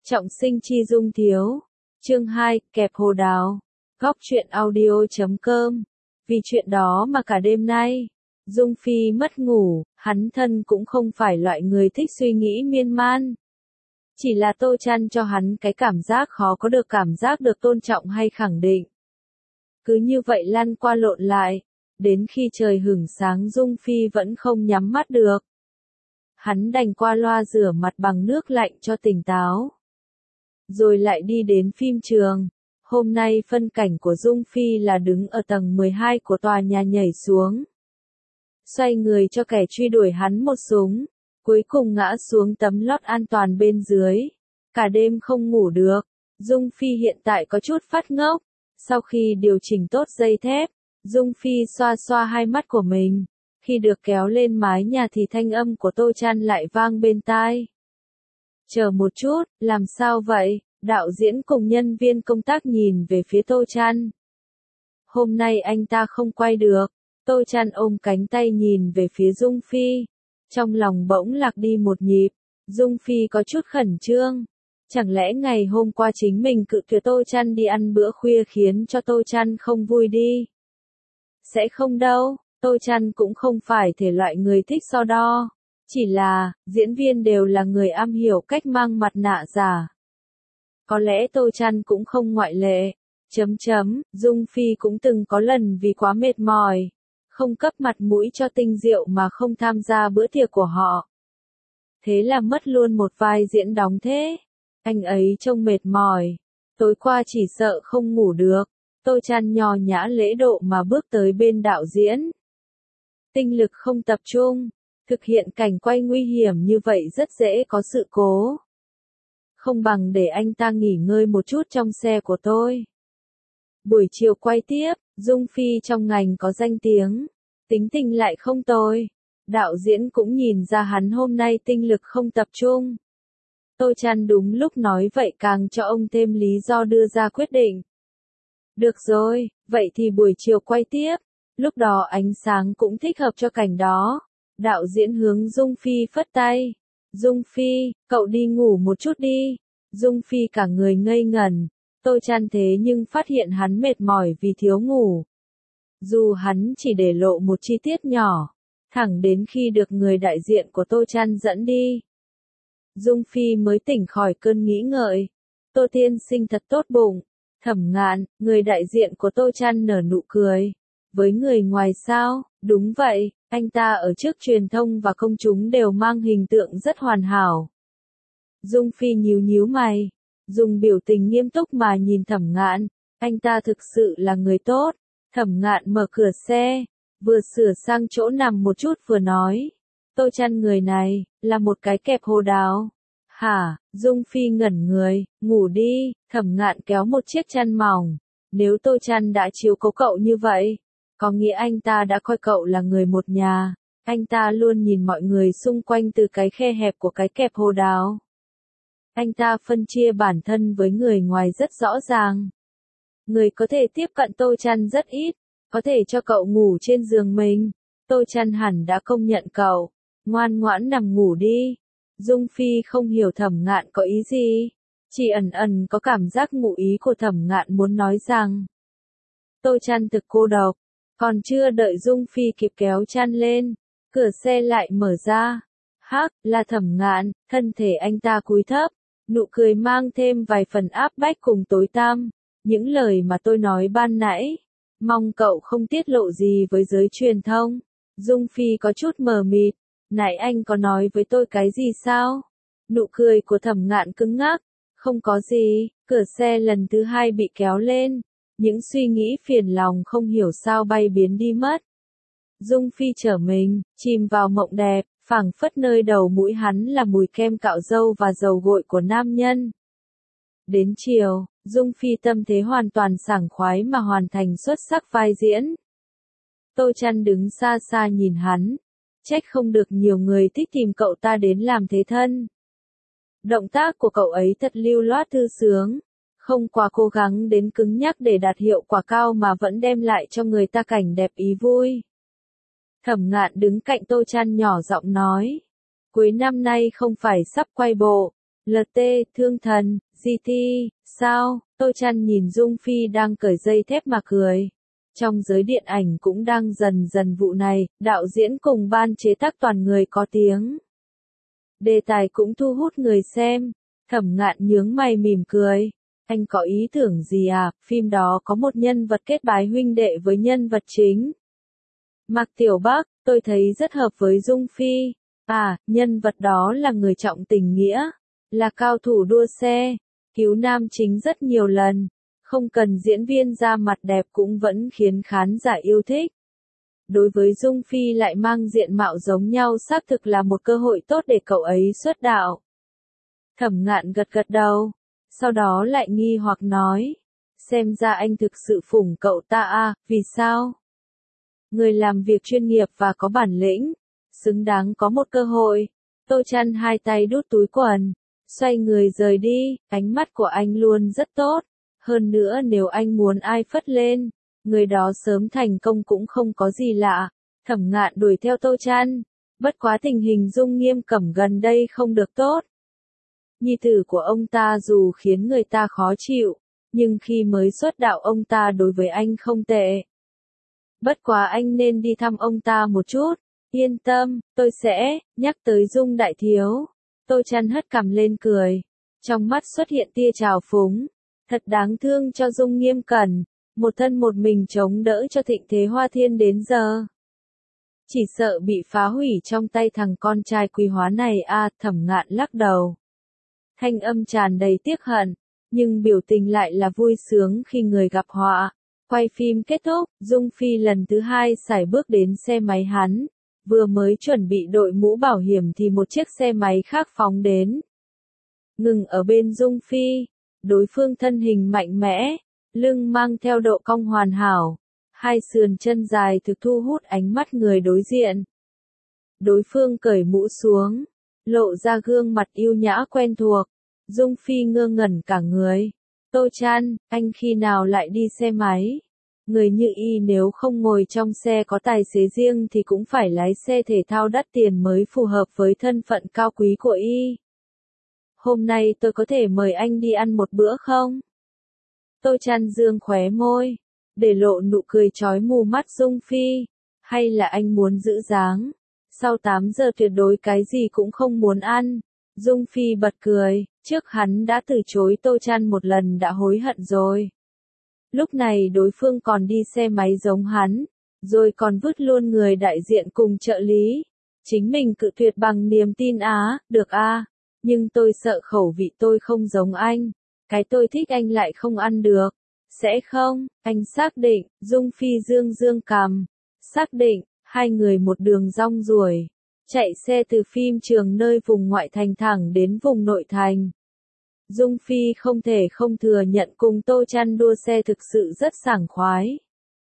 Trọng sinh chi dung thiếu. Chương 2, kẹp hồ đào. Góc truyện audio.com. Vì chuyện đó mà cả đêm nay, Dung Phi mất ngủ, hắn thân cũng không phải loại người thích suy nghĩ miên man. Chỉ là Tô Chăn cho hắn cái cảm giác khó có được cảm giác được tôn trọng hay khẳng định. Cứ như vậy lăn qua lộn lại, đến khi trời hửng sáng Dung Phi vẫn không nhắm mắt được. Hắn đành qua loa rửa mặt bằng nước lạnh cho tỉnh táo. Rồi lại đi đến phim trường. Hôm nay phân cảnh của Dung Phi là đứng ở tầng 12 của tòa nhà nhảy xuống. Xoay người cho kẻ truy đuổi hắn một súng. Cuối cùng ngã xuống tấm lót an toàn bên dưới. Cả đêm không ngủ được. Dung Phi hiện tại có chút phát ngốc. Sau khi điều chỉnh tốt dây thép, Dung Phi xoa xoa hai mắt của mình. Khi được kéo lên mái nhà thì thanh âm của Tô Chăn lại vang bên tai. Chờ một chút, làm sao vậy? Đạo diễn cùng nhân viên công tác nhìn về phía Tô Chăn. Hôm nay anh ta không quay được. Tô Chăn ôm cánh tay nhìn về phía Dung Phi. Trong lòng bỗng lạc đi một nhịp. Dung Phi có chút khẩn trương. Chẳng lẽ ngày hôm qua chính mình cự tuyệt Tô Chăn đi ăn bữa khuya khiến cho Tô Chăn không vui đi? Sẽ không đâu, Tô Chăn cũng không phải thể loại người thích so đo. Chỉ là, diễn viên đều là người am hiểu cách mang mặt nạ giả. Có lẽ Tô Chăn cũng không ngoại lệ. Dung Phi cũng từng có lần vì quá mệt mỏi, không cấp mặt mũi cho Tinh Diệu mà không tham gia bữa tiệc của họ. Thế là mất luôn một vai diễn đóng thế. Anh ấy trông mệt mỏi. Tối qua chỉ sợ không ngủ được. Tô Chăn nho nhã lễ độ mà bước tới bên đạo diễn. Tinh lực không tập trung. Thực hiện cảnh quay nguy hiểm như vậy rất dễ có sự cố. Không bằng để anh ta nghỉ ngơi một chút trong xe của tôi. Buổi chiều quay tiếp, Dung Phi trong ngành có danh tiếng. Tính tình lại không tồi. Đạo diễn cũng nhìn ra hắn hôm nay tinh lực không tập trung. Tô Chăn đúng lúc nói vậy càng cho ông thêm lý do đưa ra quyết định. Được rồi, vậy thì buổi chiều quay tiếp. Lúc đó ánh sáng cũng thích hợp cho cảnh đó. Đạo diễn hướng Dung Phi phất tay. Dung Phi, cậu đi ngủ một chút đi. Dung Phi cả người ngây ngẩn. Tô Chăn thế nhưng phát hiện hắn mệt mỏi vì thiếu ngủ. Dù hắn chỉ để lộ một chi tiết nhỏ. Thẳng đến khi được người đại diện của Tô Chăn dẫn đi. Dung Phi mới tỉnh khỏi cơn nghĩ ngợi. Tô tiên sinh thật tốt bụng. Thẩm Ngạn, người đại diện của Tô Chăn nở nụ cười. Với người ngoài sao? Đúng vậy, anh ta ở trước truyền thông và công chúng đều mang hình tượng rất hoàn hảo. Dung Phi nhíu nhíu mày, dùng biểu tình nghiêm túc mà nhìn Thẩm Ngạn. Anh ta thực sự là người tốt. Thẩm Ngạn mở cửa xe, vừa sửa sang chỗ nằm một chút vừa nói. Tô Chăn người này, là một cái kẹp hồ đào. Hả? Dung Phi ngẩn người, ngủ đi. Thẩm Ngạn kéo một chiếc chăn mỏng. Nếu Tô Chăn đã chiếu cố cậu như vậy, có nghĩa anh ta đã coi cậu là người một nhà. Anh ta luôn nhìn mọi người xung quanh từ cái khe hẹp của cái kẹp hồ đào. Anh ta phân chia bản thân với người ngoài rất rõ ràng. Người có thể tiếp cận Tô Chăn rất ít, có thể cho cậu ngủ trên giường mình. Tô Chăn hẳn đã công nhận cậu. Ngoan ngoãn nằm ngủ đi. Dung Phi không hiểu Thẩm Ngạn có ý gì. Chỉ ẩn ẩn có cảm giác ngụ ý của Thẩm Ngạn muốn nói rằng. Tô Chăn thực cô độc. Còn chưa đợi Dung Phi kịp kéo chăn lên, cửa xe lại mở ra. Hắc, là Thẩm Ngạn, thân thể anh ta cúi thấp, nụ cười mang thêm vài phần áp bách cùng tối tăm. Những lời mà tôi nói ban nãy, mong cậu không tiết lộ gì với giới truyền thông. Dung Phi có chút mờ mịt, nãy anh có nói với tôi cái gì sao? Nụ cười của Thẩm Ngạn cứng ngắc, không có gì. Cửa xe lần thứ hai bị kéo lên. Những suy nghĩ phiền lòng không hiểu sao bay biến đi mất. Dung Phi trở mình, chìm vào mộng đẹp, phảng phất nơi đầu mũi hắn là mùi kem cạo râu và dầu gội của nam nhân. Đến chiều, Dung Phi tâm thế hoàn toàn sảng khoái mà hoàn thành xuất sắc vai diễn. Tô Chăn đứng xa xa nhìn hắn. Trách không được nhiều người thích tìm cậu ta đến làm thế thân. Động tác của cậu ấy thật lưu loát thư sướng. Không quá cố gắng đến cứng nhắc để đạt hiệu quả cao mà vẫn đem lại cho người ta cảnh đẹp ý vui. Thẩm Ngạn đứng cạnh Tô Chăn nhỏ giọng nói. Cuối năm nay không phải sắp quay bộ. LT, thương thần, GT, sao? Tô Chăn nhìn Dung Phi đang cởi dây thép mà cười. Trong giới điện ảnh cũng đang dần dần vụ này, đạo diễn cùng ban chế tác toàn người có tiếng. Đề tài cũng thu hút người xem. Thẩm Ngạn nhướng mày mỉm cười. Anh có ý tưởng gì à? Phim đó có một nhân vật kết bái huynh đệ với nhân vật chính. Mạc Tiểu Bắc, tôi thấy rất hợp với Dung Phi. À, nhân vật đó là người trọng tình nghĩa, là cao thủ đua xe, cứu nam chính rất nhiều lần, không cần diễn viên ra mặt đẹp cũng vẫn khiến khán giả yêu thích. Đối với Dung Phi lại mang diện mạo giống nhau xác thực là một cơ hội tốt để cậu ấy xuất đạo. Thẩm Ngạn gật gật đầu, sau đó lại nghi hoặc nói, xem ra anh thực sự phủng cậu ta à, vì sao? Người làm việc chuyên nghiệp và có bản lĩnh, xứng đáng có một cơ hội. Tô Chăn hai tay đút túi quần, xoay người rời đi, ánh mắt của anh luôn rất tốt. Hơn nữa nếu anh muốn ai phất lên, người đó sớm thành công cũng không có gì lạ. Thẩm Ngạn đuổi theo Tô Chăn, bất quá tình hình Dung Nghiêm Cẩm gần đây không được tốt. Nhi tử của ông ta dù khiến người ta khó chịu, nhưng khi mới xuất đạo ông ta đối với anh không tệ. Bất quá anh nên đi thăm ông ta một chút. Yên tâm, tôi sẽ, nhắc tới Dung đại thiếu. Tô Chăn hất cằm lên cười. Trong mắt xuất hiện tia trào phúng. Thật đáng thương cho Dung Nghiêm Cẩn. Một thân một mình chống đỡ cho thịnh thế Hoa Thiên đến giờ. Chỉ sợ bị phá hủy trong tay thằng con trai quý hóa này à, Thẩm Ngạn lắc đầu. Thanh âm tràn đầy tiếc hận, nhưng biểu tình lại là vui sướng khi người gặp họa. Quay phim kết thúc, Dung Phi lần thứ hai sải bước đến xe máy hắn. Vừa mới chuẩn bị đội mũ bảo hiểm thì một chiếc xe máy khác phóng đến. Ngừng ở bên Dung Phi, đối phương thân hình mạnh mẽ, lưng mang theo độ cong hoàn hảo, hai sườn chân dài thực thu hút ánh mắt người đối diện. Đối phương cởi mũ xuống, lộ ra gương mặt yêu nhã quen thuộc, Dung Phi ngơ ngẩn cả người. Tô Chăn, anh khi nào lại đi xe máy? Người như y nếu không ngồi trong xe có tài xế riêng thì cũng phải lái xe thể thao đắt tiền mới phù hợp với thân phận cao quý của y. Hôm nay tôi có thể mời anh đi ăn một bữa không? Tô Chăn dương khóe môi, để lộ nụ cười chói mù mắt Dung Phi. Hay là anh muốn giữ dáng? Sau 8 giờ tuyệt đối cái gì cũng không muốn ăn. Dung Phi bật cười, trước hắn đã từ chối Tô Chăn một lần đã hối hận rồi. Lúc này đối phương còn đi xe máy giống hắn, rồi còn vứt luôn người đại diện cùng trợ lý. Chính mình cự tuyệt bằng niềm tin á, được a, nhưng tôi sợ khẩu vị tôi không giống anh. Cái tôi thích anh lại không ăn được. Sẽ không, anh xác định, Dung Phi dương dương cằm. Xác định, hai người một đường rong ruổi. Chạy xe từ phim trường nơi vùng ngoại thành thẳng đến vùng nội thành. Dung Phi không thể không thừa nhận cùng Tô Chăn đua xe thực sự rất sảng khoái.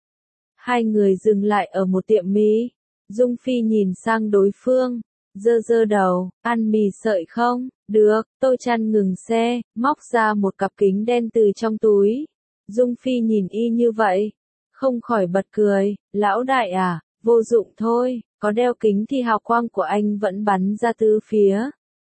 Hai người dừng lại ở một tiệm mì. Dung Phi nhìn sang đối phương, giơ đầu, ăn mì sợi không? Được, Tô Chăn ngừng xe, móc ra một cặp kính đen từ trong túi. Dung Phi nhìn y như vậy, không khỏi bật cười, lão đại à, vô dụng thôi, có đeo kính thì hào quang của anh vẫn bắn ra tứ phía.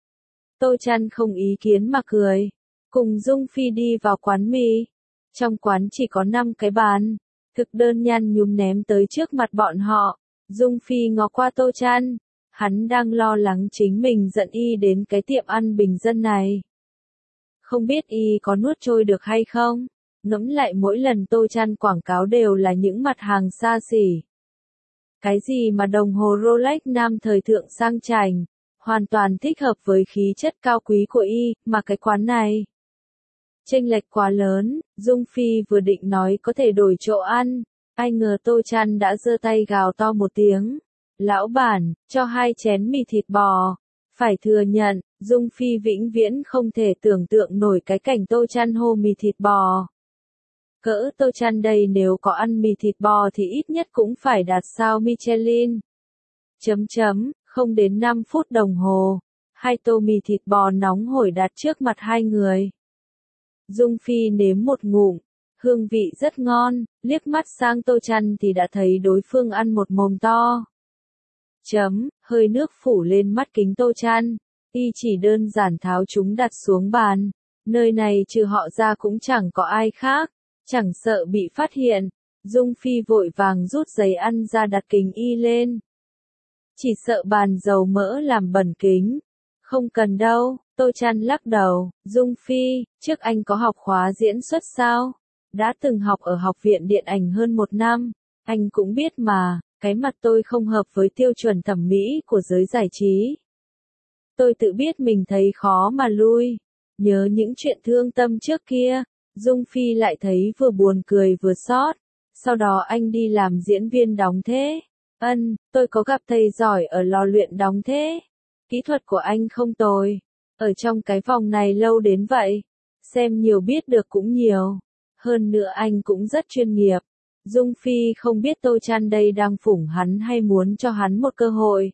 Tô Chăn không ý kiến mà cười, cùng Dung Phi đi vào quán mì. Trong quán chỉ có 5 cái bàn, thực đơn nhăn nhúm ném tới trước mặt bọn họ. Dung Phi ngó qua Tô Chăn, hắn đang lo lắng chính mình dẫn y đến cái tiệm ăn bình dân này. Không biết y có nuốt trôi được hay không? Ngẫm lại mỗi lần Tô Chăn quảng cáo đều là những mặt hàng xa xỉ. Cái gì mà đồng hồ Rolex nam thời thượng sang chảnh, hoàn toàn thích hợp với khí chất cao quý của y, mà cái quán này. Chênh lệch quá lớn, Dung Phi vừa định nói có thể đổi chỗ ăn, ai ngờ Tô Chăn đã giơ tay gào to một tiếng. Lão bản, cho 2 chén mì thịt bò. Phải thừa nhận, Dung Phi vĩnh viễn không thể tưởng tượng nổi cái cảnh Tô Chăn hô mì thịt bò. Cỡ Tô Chăn đây nếu có ăn mì thịt bò thì ít nhất cũng phải đạt sao Michelin. Không đến 5 phút đồng hồ, 2 tô mì thịt bò nóng hổi đặt trước mặt hai người. Dung Phi nếm một ngụm, hương vị rất ngon, liếc mắt sang Tô Chăn thì đã thấy đối phương ăn một mồm to. Hơi nước phủ lên mắt kính Tô Chăn, Y chỉ đơn giản tháo chúng đặt xuống bàn. Nơi này trừ họ ra cũng chẳng có ai khác. Chẳng sợ bị phát hiện. Dung Phi vội vàng rút giấy ăn ra đặt kính Y lên. Chỉ sợ bàn dầu mỡ làm bẩn kính. Không cần đâu, Tô Chăn lắc đầu. Dung Phi, trước anh có học khóa diễn xuất sao? Đã từng học ở học viện điện ảnh hơn 1 năm. Anh cũng biết mà, cái mặt tôi không hợp với tiêu chuẩn thẩm mỹ của giới giải trí. Tôi tự biết mình thấy khó mà lui. Nhớ những chuyện thương tâm trước kia, Dung Phi lại thấy vừa buồn cười vừa xót. Sau đó anh đi làm diễn viên đóng thế. Tôi có gặp thầy giỏi ở lò luyện đóng thế. Kỹ thuật của anh không tồi. Ở trong cái vòng này lâu đến vậy. Xem nhiều biết được cũng nhiều. Hơn nữa anh cũng rất chuyên nghiệp. Dung Phi không biết Tô Chăn đây đang phủng hắn hay muốn cho hắn một cơ hội.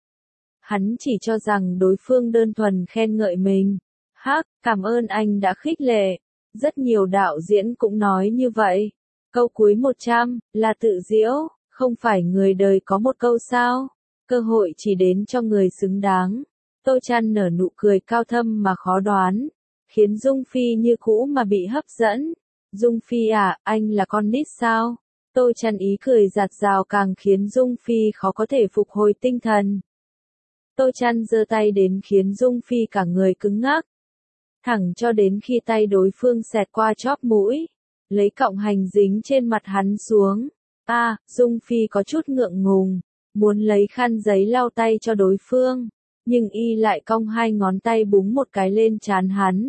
Hắn chỉ cho rằng đối phương đơn thuần khen ngợi mình. Hắc, cảm ơn anh đã khích lệ. Rất nhiều đạo diễn cũng nói như vậy. Câu cuối 100 là tự giễu, không phải người đời có một câu sao. Cơ hội chỉ đến cho người xứng đáng. Tô Chăn nở nụ cười cao thâm mà khó đoán, khiến Dung Phi như cũ mà bị hấp dẫn. Dung Phi à, anh là con nít sao? Tô Chăn ý cười giạt rào càng khiến Dung Phi khó có thể phục hồi tinh thần. Tô Chăn giơ tay đến khiến Dung Phi cả người cứng ngắc. Thẳng cho đến khi tay đối phương xẹt qua chóp mũi, lấy cọng hành dính trên mặt hắn xuống. Dung Phi có chút ngượng ngùng, muốn lấy khăn giấy lau tay cho đối phương, nhưng Y lại cong 2 ngón tay búng một cái lên trán hắn.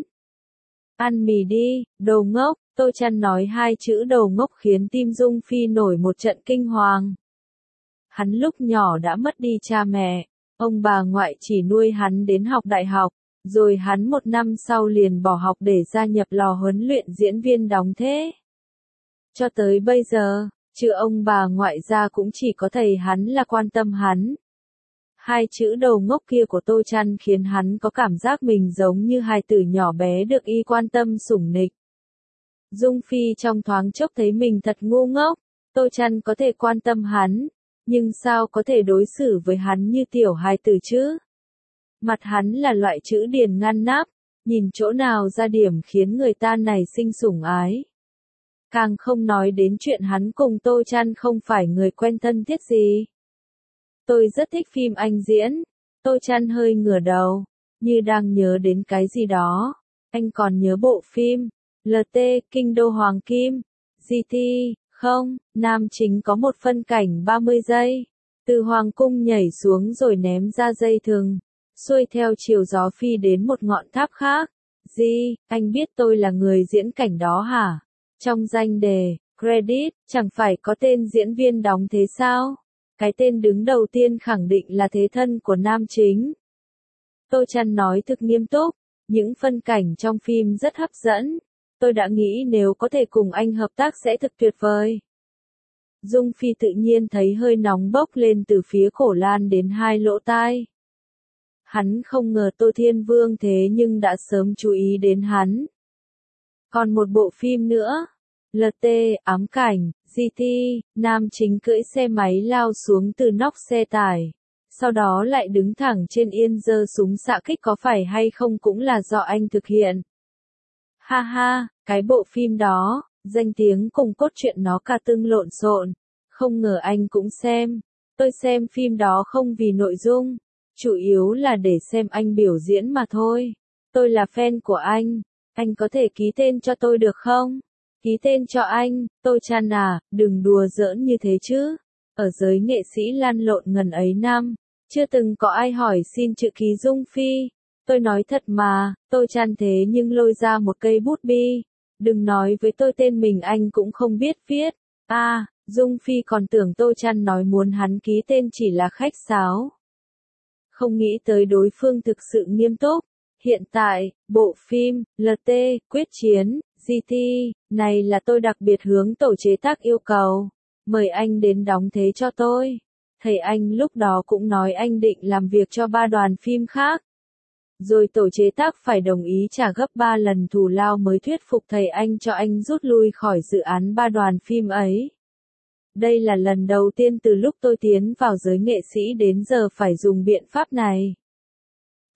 Ăn mì đi, đồ ngốc. Tô Chăn nói 2 chữ đầu ngốc khiến tim Dung Phi nổi một trận kinh hoàng. Hắn lúc nhỏ đã mất đi cha mẹ, ông bà ngoại chỉ nuôi hắn đến học đại học, rồi hắn 1 năm sau liền bỏ học để gia nhập lò huấn luyện diễn viên đóng thế. Cho tới bây giờ, trừ ông bà ngoại ra cũng chỉ có thầy hắn là quan tâm hắn. 2 chữ đầu ngốc kia của Tô Chăn khiến hắn có cảm giác mình giống như hài tử nhỏ bé được Y quan tâm sủng nịch. Dung Phi trong thoáng chốc thấy mình thật ngu ngốc. Tô Chăn có thể quan tâm hắn, nhưng sao có thể đối xử với hắn như tiểu hài tử chứ? Mặt hắn là loại chữ điền ngăn nắp, nhìn chỗ nào ra điểm khiến người ta nảy sinh sủng ái. Càng không nói đến chuyện hắn cùng Tô Chăn không phải người quen thân thiết gì. Tôi rất thích phim anh diễn. Tô Chăn hơi ngửa đầu, như đang nhớ đến cái gì đó. Anh còn nhớ bộ phim LT, Kinh đô Hoàng Kim, GT, không, nam chính có một phân cảnh 30 giây, từ hoàng cung nhảy xuống rồi ném ra dây thừng, xuôi theo chiều gió phi đến một ngọn tháp khác. Anh biết tôi là người diễn cảnh đó hả? Trong danh đề, credit, chẳng phải có tên diễn viên đóng thế sao? Cái tên đứng đầu tiên khẳng định là thế thân của nam chính. Tô Chăn nói thực nghiêm túc, những phân cảnh trong phim rất hấp dẫn. Tôi đã nghĩ nếu có thể cùng anh hợp tác sẽ thực tuyệt vời. Dung Phi tự nhiên thấy hơi nóng bốc lên từ phía cổ lan đến 2 lỗ tai. Hắn không ngờ Tô Thiên Vương thế nhưng đã sớm chú ý đến hắn. Còn một bộ phim nữa. LT, ám cảnh, GT, nam chính cưỡi xe máy lao xuống từ nóc xe tải. Sau đó lại đứng thẳng trên yên giơ súng xạ kích, có phải hay không cũng là do anh thực hiện. Ha ha, cái bộ phim đó, danh tiếng cùng cốt truyện nó cả tưng lộn xộn. Không ngờ anh cũng xem. Tôi xem phim đó không vì nội dung, chủ yếu là để xem anh biểu diễn mà thôi. Tôi là fan của anh có thể ký tên cho tôi được không? Ký tên cho anh, Tô Chăn à, đừng đùa giỡn như thế chứ. Ở giới nghệ sĩ lăn lộn ngần ấy năm, chưa từng có ai hỏi xin chữ ký Dung Phi. Tôi nói thật mà, Tô Chăn thế nhưng lôi ra một cây bút bi. Đừng nói với tôi tên mình anh cũng không biết viết. Dung Phi còn tưởng Tô Chăn nói muốn hắn ký tên chỉ là khách sáo. Không nghĩ tới đối phương thực sự nghiêm túc. Hiện tại, bộ phim, LT, Quyết Chiến, GT, này là tôi đặc biệt hướng tổ chế tác yêu cầu. Mời anh đến đóng thế cho tôi. Thầy anh lúc đó cũng nói anh định làm việc cho 3 đoàn phim khác. Rồi tổ chế tác phải đồng ý trả gấp 3 lần thù lao mới thuyết phục thầy anh cho anh rút lui khỏi dự án 3 đoàn phim ấy. Đây là lần đầu tiên từ lúc tôi tiến vào giới nghệ sĩ đến giờ phải dùng biện pháp này.